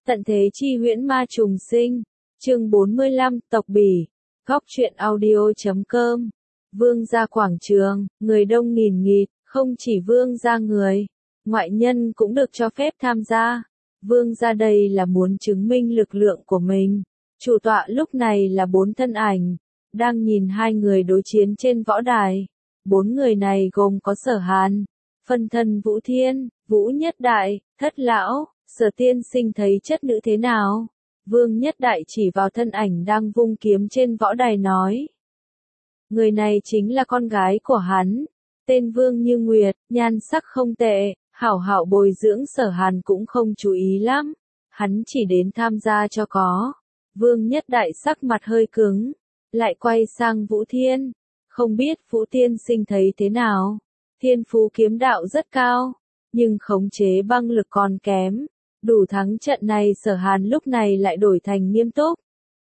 Tận thế chi huyễn ma trùng sinh. Chương 45, tộc bỉ. Góc truyện audio.com. Vương gia quảng trường, người đông nghìn nghịt, không chỉ vương gia người, ngoại nhân cũng được cho phép tham gia. Vương gia đây là muốn chứng minh lực lượng của mình. Chủ tọa lúc này là 4 thân ảnh, đang nhìn hai người đối chiến trên võ đài. 4 người này gồm có Sở Hàn, phân thân Vũ Thiên, Vũ Nhất Đại, Thất Lão. Sở tiên sinh thấy chất nữ thế nào? Vương Nhất Đại chỉ vào thân ảnh đang vung kiếm trên võ đài nói. Người này chính là con gái của hắn, tên Vương Như Nguyệt, nhan sắc không tệ, hảo hảo bồi dưỡng. Sở Hàn cũng không chú ý lắm, hắn chỉ đến tham gia cho có. Vương Nhất Đại sắc mặt hơi cứng, lại quay sang Vũ Thiên, không biết Vũ tiên sinh thấy thế nào? Thiên phú kiếm đạo rất cao, nhưng khống chế băng lực còn kém. Đủ thắng trận này. Sở Hàn lúc này lại đổi thành nghiêm túc.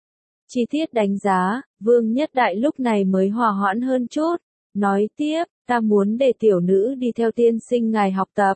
Chi tiết đánh giá, Vương Nhất Đại lúc này mới hòa hoãn hơn chút, nói tiếp, ta muốn để tiểu nữ đi theo tiên sinh ngài học tập.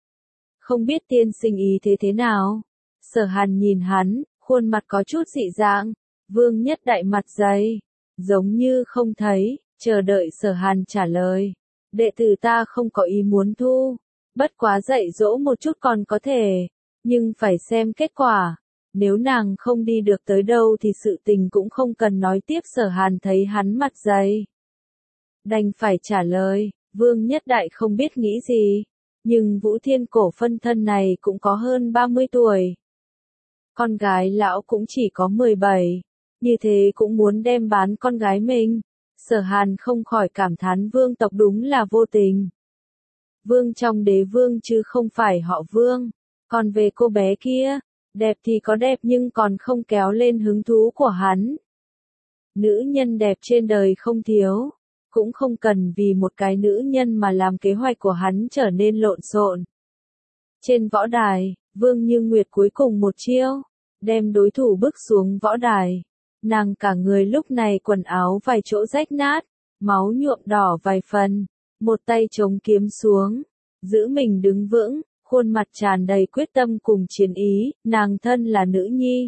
Không biết tiên sinh ý thế nào? Sở Hàn nhìn hắn, khuôn mặt có chút dị dạng. Vương Nhất Đại mặt dày, giống như không thấy, chờ đợi Sở Hàn trả lời. Đệ tử ta không có ý muốn thu, bất quá dạy dỗ một chút còn có thể. Nhưng phải xem kết quả, nếu nàng không đi được tới đâu thì sự tình cũng không cần nói tiếp. Sở Hàn thấy hắn mặt dày, đành phải trả lời. Vương Nhất Đại không biết nghĩ gì, nhưng Vũ Thiên cổ phân thân này cũng có hơn 30 tuổi. Con gái lão cũng chỉ có 17, như thế cũng muốn đem bán con gái mình. Sở Hàn không khỏi cảm thán vương tộc đúng là vô tình. Vương trong đế vương chứ không phải họ Vương. Còn về cô bé kia, đẹp thì có đẹp nhưng còn không kéo lên hứng thú của hắn. Nữ nhân đẹp trên đời không thiếu, cũng không cần vì một cái nữ nhân mà làm kế hoạch của hắn trở nên lộn xộn. Trên võ đài, Vương Như Nguyệt cuối cùng một chiêu, đem đối thủ bước xuống võ đài. Nàng cả người lúc này quần áo vài chỗ rách nát, máu nhuộm đỏ vài phần, một tay chống kiếm xuống, giữ mình đứng vững. Khuôn mặt tràn đầy quyết tâm cùng chiến ý. Nàng thân là nữ nhi,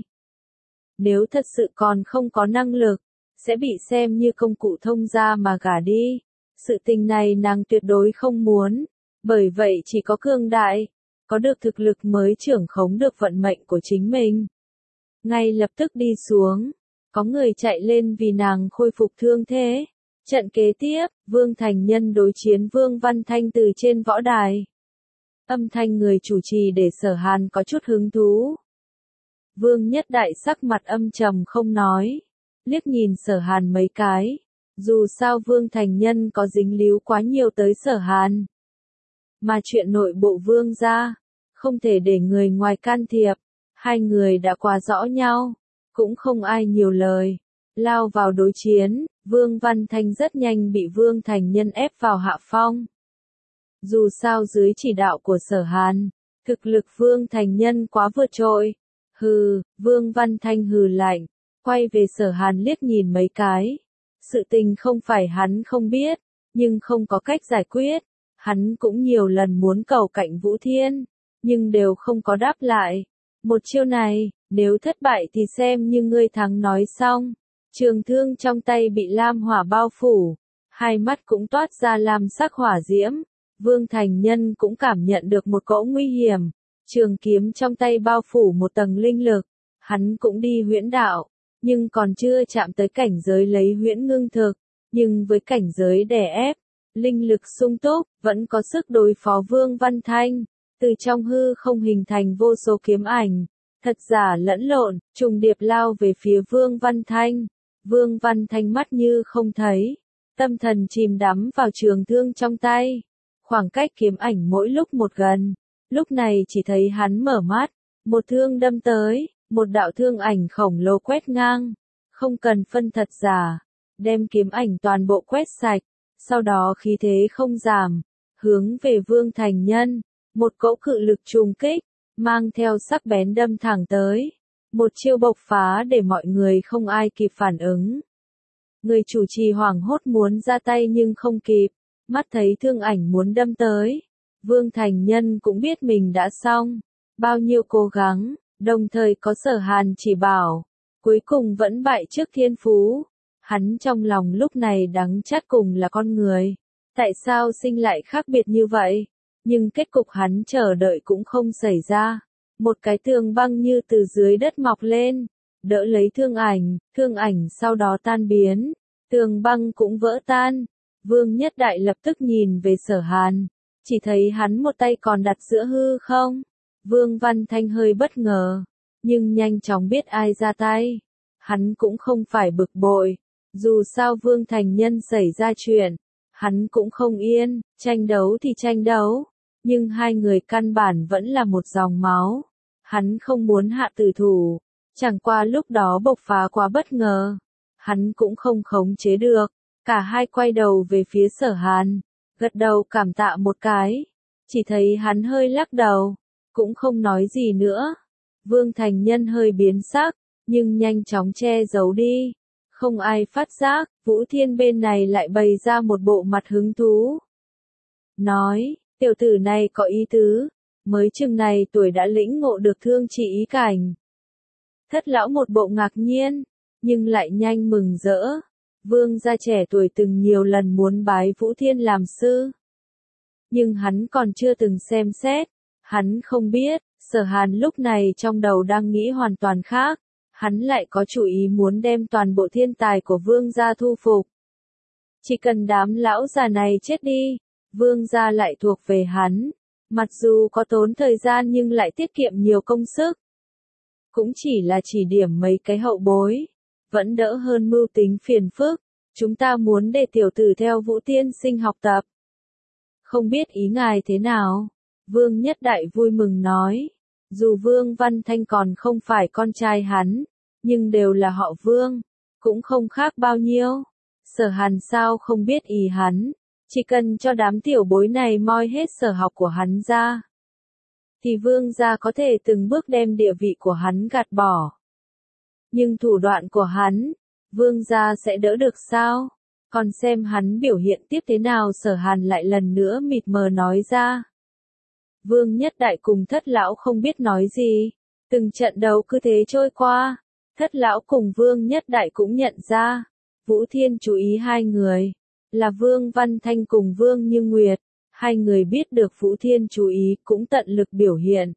nếu thật sự còn không có năng lực, sẽ bị xem như công cụ thông gia mà gả đi. Sự tình này nàng tuyệt đối không muốn, bởi vậy chỉ có cường đại, có được thực lực mới trưởng khống được vận mệnh của chính mình. Ngay lập tức đi xuống, có người chạy lên vì nàng khôi phục thương thế. Trận kế tiếp, Vương Thành Nhân đối chiến Vương Văn Thanh từ trên võ đài. Âm thanh người chủ trì để Sở Hàn có chút hứng thú. Vương Nhất Đại sắc mặt âm trầm không nói, liếc nhìn Sở Hàn mấy cái. Dù sao Vương Thành Nhân có dính líu quá nhiều tới Sở Hàn, mà chuyện nội bộ Vương gia không thể để người ngoài can thiệp. Hai người đã quá rõ nhau, cũng không ai nhiều lời, lao vào đối chiến. Vương Văn Thanh rất nhanh bị Vương Thành Nhân ép vào hạ phong. Dù sao dưới chỉ đạo của Sở Hàn, thực lực Vương Thành Nhân quá vượt trội. Hừ, Vương Văn Thanh hừ lạnh, quay về Sở Hàn liếc nhìn mấy cái. Sự tình không phải hắn không biết, nhưng không có cách giải quyết. Hắn cũng nhiều lần muốn cầu cạnh Vũ Thiên, nhưng đều không có đáp lại. Một chiêu này, nếu thất bại thì xem như ngươi thắng nói xong. Trường thương trong tay bị lam hỏa bao phủ, hai mắt cũng toát ra lam sắc hỏa diễm. Vương Thành Nhân cũng cảm nhận được một cỗ nguy hiểm, trường kiếm trong tay bao phủ một tầng linh lực. Hắn cũng đi huyễn đạo, nhưng còn chưa chạm tới cảnh giới lấy huyễn ngưng thực, nhưng với cảnh giới đè ép, linh lực sung túc, vẫn có sức đối phó Vương Văn Thanh. Từ trong hư không hình thành vô số kiếm ảnh, thật giả lẫn lộn, trùng điệp lao về phía Vương Văn Thanh. Vương Văn Thanh mắt như không thấy, tâm thần chìm đắm vào trường thương trong tay. Khoảng cách kiếm ảnh mỗi lúc một gần, lúc này chỉ thấy hắn mở mắt, một thương đâm tới, một đạo thương ảnh khổng lồ quét ngang, không cần phân thật giả, đem kiếm ảnh toàn bộ quét sạch, sau đó khí thế không giảm, hướng về Vương Thành Nhân, một cỗ cự lực trùng kích, mang theo sắc bén đâm thẳng tới, một chiêu bộc phá để mọi người không ai kịp phản ứng. Người chủ trì hoảng hốt muốn ra tay nhưng không kịp. Mắt thấy thương ảnh muốn đâm tới, Vương Thành Nhân cũng biết mình đã xong. Bao nhiêu cố gắng, đồng thời có Sở Hàn chỉ bảo, cuối cùng vẫn bại trước thiên phú. Hắn trong lòng lúc này đắng chát cùng là con người. Tại sao sinh lại khác biệt như vậy? Nhưng kết cục hắn chờ đợi cũng không xảy ra. Một cái tường băng như từ dưới đất mọc lên, đỡ lấy thương ảnh sau đó tan biến, tường băng cũng vỡ tan. Vương Nhất Đại lập tức nhìn về Sở Hàn, chỉ thấy hắn một tay còn đặt giữa hư không. Vương Văn Thanh hơi bất ngờ, nhưng nhanh chóng biết ai ra tay. Hắn cũng không phải bực bội, dù sao Vương Thành Nhân xảy ra chuyện, hắn cũng không yên, tranh đấu thì tranh đấu, nhưng hai người căn bản vẫn là một dòng máu. Hắn không muốn hạ tử thủ, chẳng qua lúc đó bộc phá quá bất ngờ, hắn cũng không khống chế được. Cả hai quay đầu về phía Sở Hàn, gật đầu cảm tạ một cái, chỉ thấy hắn hơi lắc đầu, cũng không nói gì nữa. Vương Thành Nhân hơi biến sắc, nhưng nhanh chóng che giấu đi, không ai phát giác. Vũ Thiên bên này lại bày ra một bộ mặt hứng thú, nói, tiểu tử này có ý tứ, mới chừng này tuổi đã lĩnh ngộ được thương chỉ ý cảnh. Thất lão một bộ ngạc nhiên, nhưng lại nhanh mừng rỡ. Vương gia trẻ tuổi từng nhiều lần muốn bái Vũ Thiên làm sư, nhưng hắn còn chưa từng xem xét. Hắn không biết, Sở Hàn lúc này trong đầu đang nghĩ hoàn toàn khác. Hắn lại có chủ ý muốn đem toàn bộ thiên tài của Vương gia thu phục. Chỉ cần đám lão già này chết đi, Vương gia lại thuộc về hắn. Mặc dù có tốn thời gian nhưng lại tiết kiệm nhiều công sức. Cũng chỉ là chỉ điểm mấy cái hậu bối, vẫn đỡ hơn mưu tính phiền phức. Chúng ta muốn để tiểu tử theo Vũ Tiên Sinh học tập. Không biết ý ngài thế nào? Vương Nhất Đại vui mừng nói. Dù Vương Văn Thanh còn không phải con trai hắn, nhưng đều là họ Vương, cũng không khác bao nhiêu. Sở Hàn sao không biết ý hắn, chỉ cần cho đám tiểu bối này moi hết sở học của hắn ra, thì Vương gia có thể từng bước đem địa vị của hắn gạt bỏ. Nhưng thủ đoạn của hắn, Vương gia sẽ đỡ được sao? Còn xem hắn biểu hiện tiếp thế nào. Sở Hàn lại lần nữa mịt mờ nói ra. Vương Nhất Đại cùng Thất lão không biết nói gì, từng trận đấu cứ thế trôi qua. Thất lão cùng Vương Nhất Đại cũng nhận ra, Vũ Thiên chú ý hai người, là Vương Văn Thanh cùng Vương Như Nguyệt. Hai người biết được Vũ Thiên chú ý cũng tận lực biểu hiện,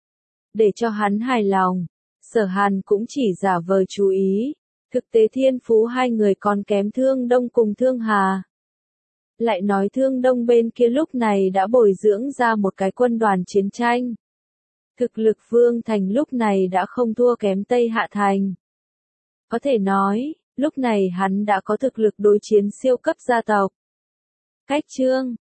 để cho hắn hài lòng. Sở Hàn cũng chỉ giả vờ chú ý, thực tế thiên phú hai người còn kém Thương Đông cùng Thương Hà. Lại nói Thương Đông bên kia lúc này đã bồi dưỡng ra một cái quân đoàn chiến tranh. Thực lực Vương Thành lúc này đã không thua kém Tây Hạ Thành. Có thể nói, lúc này hắn đã có thực lực đối chiến siêu cấp gia tộc. Cách chương